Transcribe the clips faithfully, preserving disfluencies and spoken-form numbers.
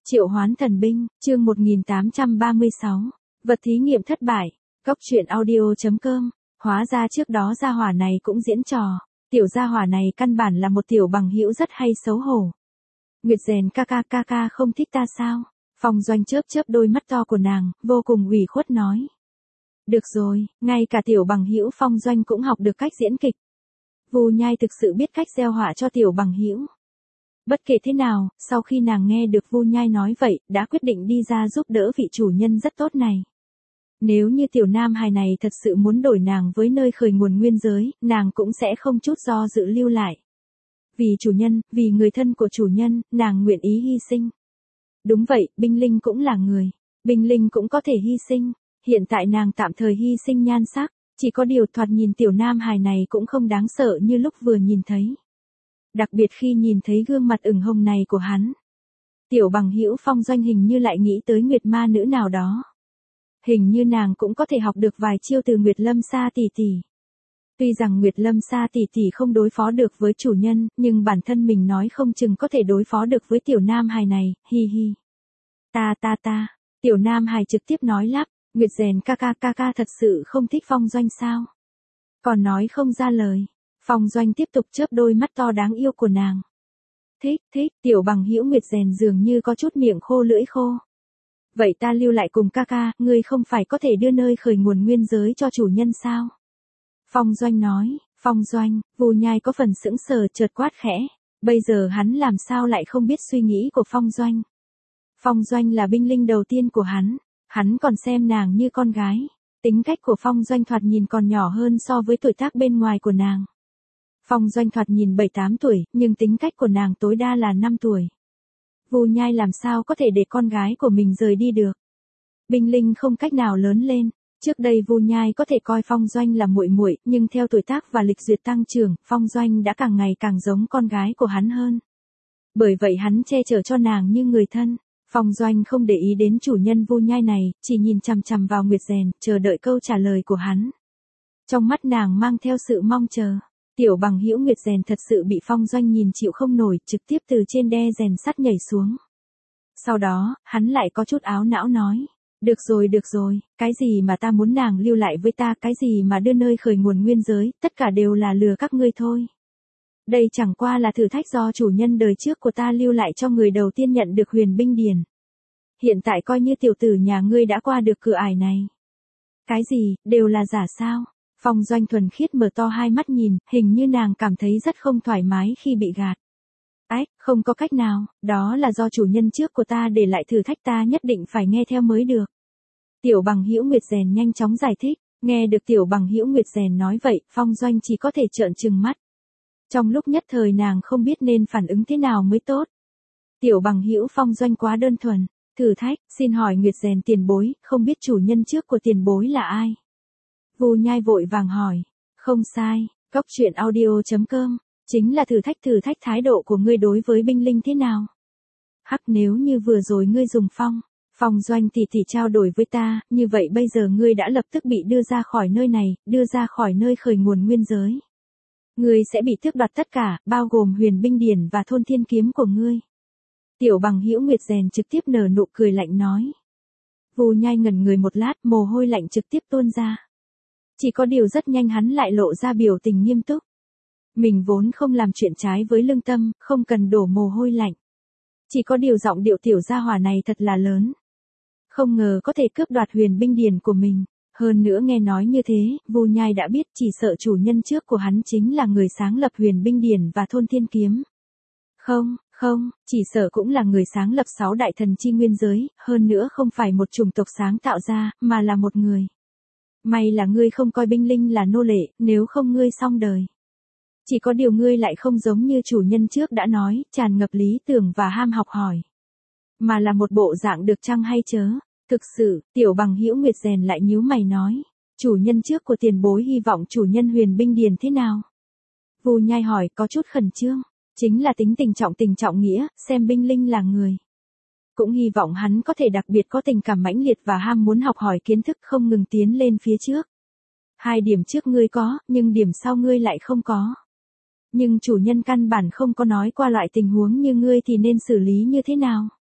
Triệu hoán thần binh, chương một nghìn tám trăm ba mươi sáu. Vật thí nghiệm thất bại. Góc truyện audio.com. Hóa ra trước đó gia hỏa này cũng diễn trò. Tiểu gia hỏa này căn bản là một tiểu bằng hữu rất hay xấu hổ. Nguyệt rèn ca ca ca ca không thích ta sao? Phong Doanh chớp chớp đôi mắt to của nàng, vô cùng ủy khuất nói. Được rồi, ngay cả tiểu bằng hữu Phong Doanh cũng học được cách diễn kịch. Vu Nhai thực sự biết cách gieo họa cho tiểu bằng hữu. Bất kể thế nào, sau khi nàng nghe được Vu Nhai nói vậy, đã quyết định đi ra giúp đỡ vị chủ nhân rất tốt này. Nếu như tiểu nam hài này thật sự muốn đổi nàng với nơi khởi nguồn nguyên giới, nàng cũng sẽ không chút do dự lưu lại. Vì chủ nhân, vì người thân của chủ nhân, nàng nguyện ý hy sinh. Đúng vậy, binh linh cũng là người. Binh linh cũng có thể hy sinh. Hiện tại nàng tạm thời hy sinh nhan sắc, chỉ có điều thoạt nhìn tiểu nam hài này cũng không đáng sợ như lúc vừa nhìn thấy. Đặc biệt khi nhìn thấy gương mặt ửng hồng này của hắn. Tiểu bằng hữu Phong Doanh hình như lại nghĩ tới Nguyệt ma nữ nào đó. Hình như nàng cũng có thể học được vài chiêu từ Nguyệt Lâm Sa tỷ tỷ. Tuy rằng Nguyệt Lâm Sa tỷ tỷ không đối phó được với chủ nhân, nhưng bản thân mình nói không chừng có thể đối phó được với tiểu nam hài này, hi hi. Ta ta ta, tiểu nam hài trực tiếp nói lắp, Nguyệt rèn ca ca ca ca thật sự không thích Phong Doanh sao? Còn nói không ra lời. Phong Doanh tiếp tục chớp đôi mắt to đáng yêu của nàng. Thích, thích, tiểu bằng hữu Nguyệt rèn dường như có chút miệng khô lưỡi khô. Vậy ta lưu lại cùng ca ca, ngươi không phải có thể đưa nơi khởi nguồn nguyên giới cho chủ nhân sao? Phong Doanh nói, Phong Doanh, Vu Nhai có phần sững sờ chợt quát khẽ. Bây giờ hắn làm sao lại không biết suy nghĩ của Phong Doanh. Phong Doanh là binh linh đầu tiên của hắn, hắn còn xem nàng như con gái. Tính cách của Phong Doanh thoạt nhìn còn nhỏ hơn so với tuổi tác bên ngoài của nàng. Phong Doanh thoạt nhìn bảy tám tuổi, nhưng tính cách của nàng tối đa là năm tuổi. Vu Nhai làm sao có thể để con gái của mình rời đi được. Binh linh không cách nào lớn lên. Trước đây Vu Nhai có thể coi Phong Doanh là muội muội, nhưng theo tuổi tác và lịch duyệt tăng trưởng, Phong Doanh đã càng ngày càng giống con gái của hắn hơn. Bởi vậy hắn che chở cho nàng như người thân. Phong Doanh không để ý đến chủ nhân Vu Nhai này, chỉ nhìn chằm chằm vào Nguyệt rèn, chờ đợi câu trả lời của hắn. Trong mắt nàng mang theo sự mong chờ. Tiểu bằng hữu Nguyệt rèn thật sự bị Phong Doanh nhìn chịu không nổi, trực tiếp từ trên đe rèn sắt nhảy xuống. Sau đó, hắn lại có chút áo não nói. Được rồi được rồi, cái gì mà ta muốn nàng lưu lại với ta, cái gì mà đưa nơi khởi nguồn nguyên giới, tất cả đều là lừa các ngươi thôi. Đây chẳng qua là thử thách do chủ nhân đời trước của ta lưu lại cho người đầu tiên nhận được huyền binh điển. Hiện tại coi như tiểu tử nhà ngươi đã qua được cửa ải này. Cái gì, đều là giả sao? Phong Doanh thuần khiết mở to hai mắt nhìn, hình như nàng cảm thấy rất không thoải mái khi bị gạt. Ách, không có cách nào, đó là do chủ nhân trước của ta để lại thử thách, ta nhất định phải nghe theo mới được. Tiểu bằng hữu Nguyệt rèn nhanh chóng giải thích, nghe được tiểu bằng hữu Nguyệt rèn nói vậy, Phong Doanh chỉ có thể trợn trừng mắt. Trong lúc nhất thời nàng không biết nên phản ứng thế nào mới tốt. Tiểu bằng hữu Phong Doanh quá đơn thuần, thử thách, xin hỏi Nguyệt rèn tiền bối, không biết chủ nhân trước của tiền bối là ai? Vu Nhai vội vàng hỏi, không sai, góc truyện audio.com, chính là thử thách thử thách thái độ của ngươi đối với binh linh thế nào. Hắc, nếu như vừa rồi ngươi dùng phong, Phong Doanh tỷ tỷ trao đổi với ta, như vậy bây giờ ngươi đã lập tức bị đưa ra khỏi nơi này, đưa ra khỏi nơi khởi nguồn nguyên giới. Ngươi sẽ bị tước đoạt tất cả, bao gồm huyền binh điển và thôn thiên kiếm của ngươi. Tiểu bằng hữu Nguyệt rèn trực tiếp nở nụ cười lạnh nói. Vu Nhai ngẩn người một lát, mồ hôi lạnh trực tiếp tuôn ra. Chỉ có điều rất nhanh hắn lại lộ ra biểu tình nghiêm túc. Mình vốn không làm chuyện trái với lương tâm, không cần đổ mồ hôi lạnh. Chỉ có điều giọng điệu tiểu gia hỏa này thật là lớn. Không ngờ có thể cướp đoạt huyền binh điển của mình. Hơn nữa nghe nói như thế, Vu Nhai đã biết chỉ sợ chủ nhân trước của hắn chính là người sáng lập huyền binh điển và thôn thiên kiếm. Không, không, chỉ sợ cũng là người sáng lập sáu đại thần chi nguyên giới, hơn nữa không phải một chủng tộc sáng tạo ra, mà là một người. May là ngươi không coi binh linh là nô lệ, nếu không ngươi xong đời. Chỉ có điều ngươi lại không giống như chủ nhân trước đã nói, tràn ngập lý tưởng và ham học hỏi. Mà là một bộ dạng được chăng hay chớ. Thực sự, tiểu bằng hữu Nguyệt rèn lại nhíu mày nói. Chủ nhân trước của tiền bối hy vọng chủ nhân huyền binh điền thế nào? Vu Nhai hỏi có chút khẩn trương. Chính là tính tình trọng tình trọng nghĩa, xem binh linh là người. Cũng hy vọng hắn có thể đặc biệt có tình cảm mãnh liệt và ham muốn học hỏi kiến thức không ngừng tiến lên phía trước. Hai điểm trước ngươi có, nhưng điểm sau ngươi lại không có. Nhưng chủ nhân căn bản không có nói qua loại tình huống như ngươi thì nên xử lý như thế nào?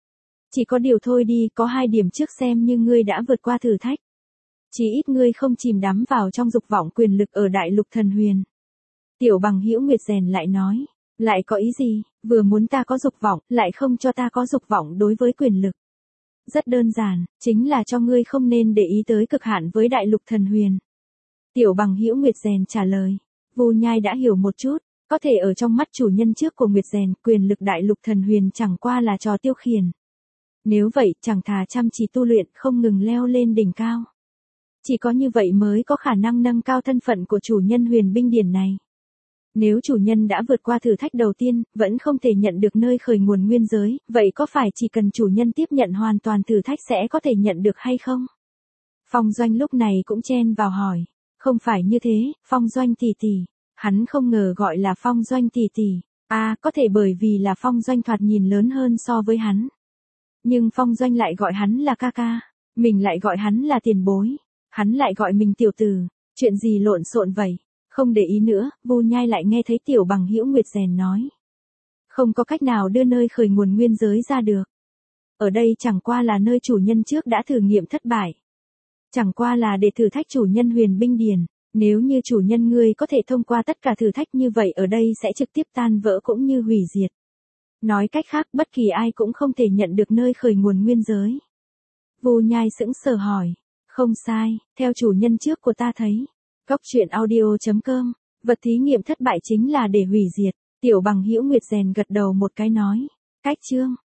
Chỉ có điều thôi đi, có hai điểm trước xem như ngươi đã vượt qua thử thách. Chỉ ít ngươi không chìm đắm vào trong dục vọng quyền lực ở đại lục thần huyền. Tiểu bằng hữu Nguyệt rèn lại nói, lại có ý gì, vừa muốn ta có dục vọng, lại không cho ta có dục vọng đối với quyền lực. Rất đơn giản, chính là cho ngươi không nên để ý tới cực hạn với đại lục thần huyền. Tiểu bằng hữu Nguyệt rèn trả lời, Vu Nhai đã hiểu một chút, có thể ở trong mắt chủ nhân trước của Nguyệt rèn, quyền lực đại lục thần huyền chẳng qua là trò tiêu khiển. Nếu vậy, chẳng thà chăm chỉ tu luyện không ngừng leo lên đỉnh cao. Chỉ có như vậy mới có khả năng nâng cao thân phận của chủ nhân huyền binh điển này. Nếu chủ nhân đã vượt qua thử thách đầu tiên, vẫn không thể nhận được nơi khởi nguồn nguyên giới, vậy có phải chỉ cần chủ nhân tiếp nhận hoàn toàn thử thách sẽ có thể nhận được hay không? Phong Doanh lúc này cũng chen vào hỏi. Không phải như thế, Phong Doanh tỷ tỷ. Hắn không ngờ gọi là Phong Doanh tỷ tỷ. À, có thể bởi vì là Phong Doanh thoạt nhìn lớn hơn so với hắn. Nhưng Phong Doanh lại gọi hắn là ca ca. Mình lại gọi hắn là tiền bối. Hắn lại gọi mình tiểu tử. Chuyện gì lộn xộn vậy? Không để ý nữa, Vu Nhai lại nghe thấy tiểu bằng hữu Nguyệt rèn nói. Không có cách nào đưa nơi khởi nguồn nguyên giới ra được. Ở đây chẳng qua là nơi chủ nhân trước đã thử nghiệm thất bại. Chẳng qua là để thử thách chủ nhân huyền binh điển. Nếu như chủ nhân ngươi có thể thông qua tất cả thử thách như vậy ở đây sẽ trực tiếp tan vỡ cũng như hủy diệt. Nói cách khác bất kỳ ai cũng không thể nhận được nơi khởi nguồn nguyên giới. Vu Nhai sững sờ hỏi. Không sai, theo chủ nhân trước của ta thấy. Cốc truyện audio chấm com, vật thí nghiệm thất bại chính là để hủy diệt. Tiểu bằng hữu Nguyệt rèn gật đầu một cái nói. Cách chương.